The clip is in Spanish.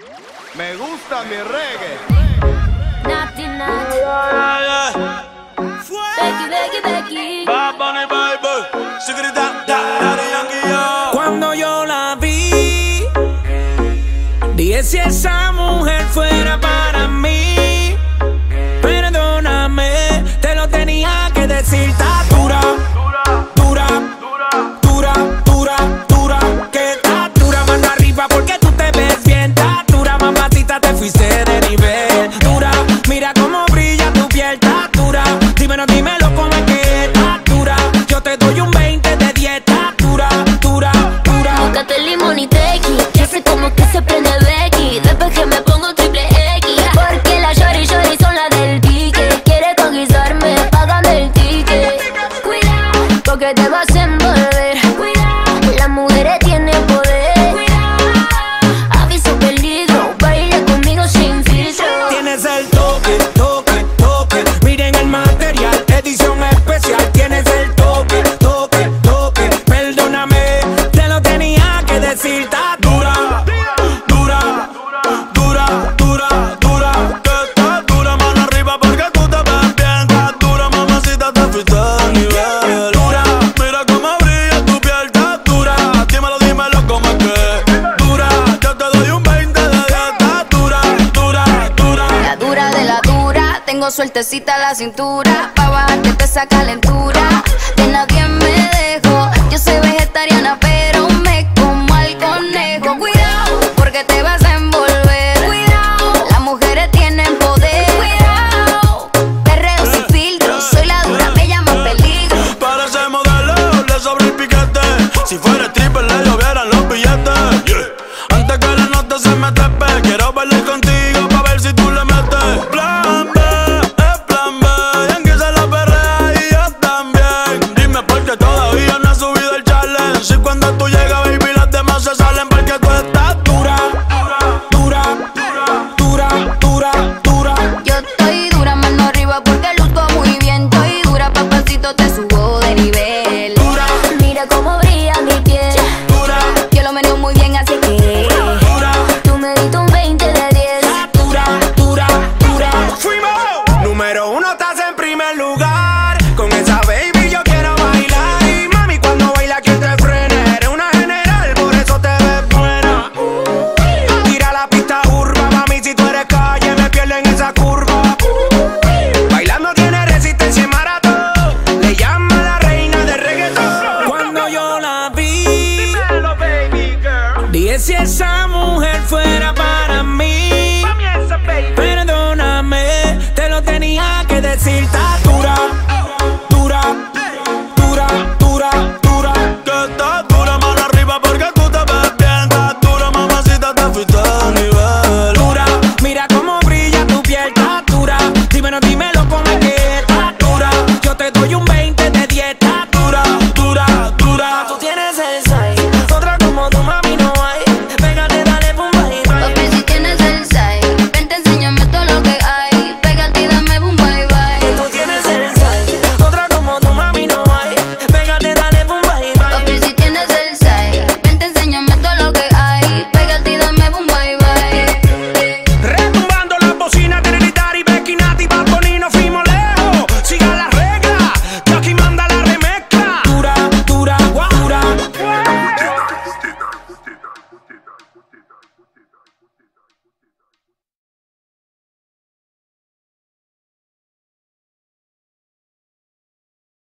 Me gusta mi reggae. Naughty, naughty. Becky, Becky, Becky. Bad Bunny, baby. Secreta, Daddy Yankee, yo. Cuando yo la vi, dije si esa mujer fuera para mí. Perdóname, te lo tenía que decir. Está dura, dura, dura, dura, dura. Que está dura, mano arriba porque tú te ves bien. Está dura, mamacita, te fuiste de nivel. Dura, mira cómo brilla tu piel. Está dura, dímelo cómo es que está dura. Yo te doy un 20 de 10. Está dura, dura, dura. Búscate limón y tequi, que sé como que se prende Becky. Después que me pongo triple X, porque la shorty son la del pique. Quiere conquistarme, págame el ticket. Cuidado, porque te vas a envolver. Cuidado, las mujeres tienen poder. Cuidado, aviso peligro, baila conmigo sin filtro. Tienes el toque, toque, toque. Miren el material, edición especial. Tienes el toque, toque, toque. Perdóname, te lo tenía que decir. Está dura, dura, dura, dura, dura. Que estás dura, mano arriba porque tú te ves bien. Estás dura, mamacita, te fuiste de nivel. Dura, Mira cómo brilla tu piel, estás dura. Dímelo cómo es que dura. yo te doy un 20 de 10. Estás dura, dura, dura. La dura de la dura, tengo sueltecita la cintura. Pa' bajarte esa calentura, de nadie me dejo. Yo soy vegetariana pero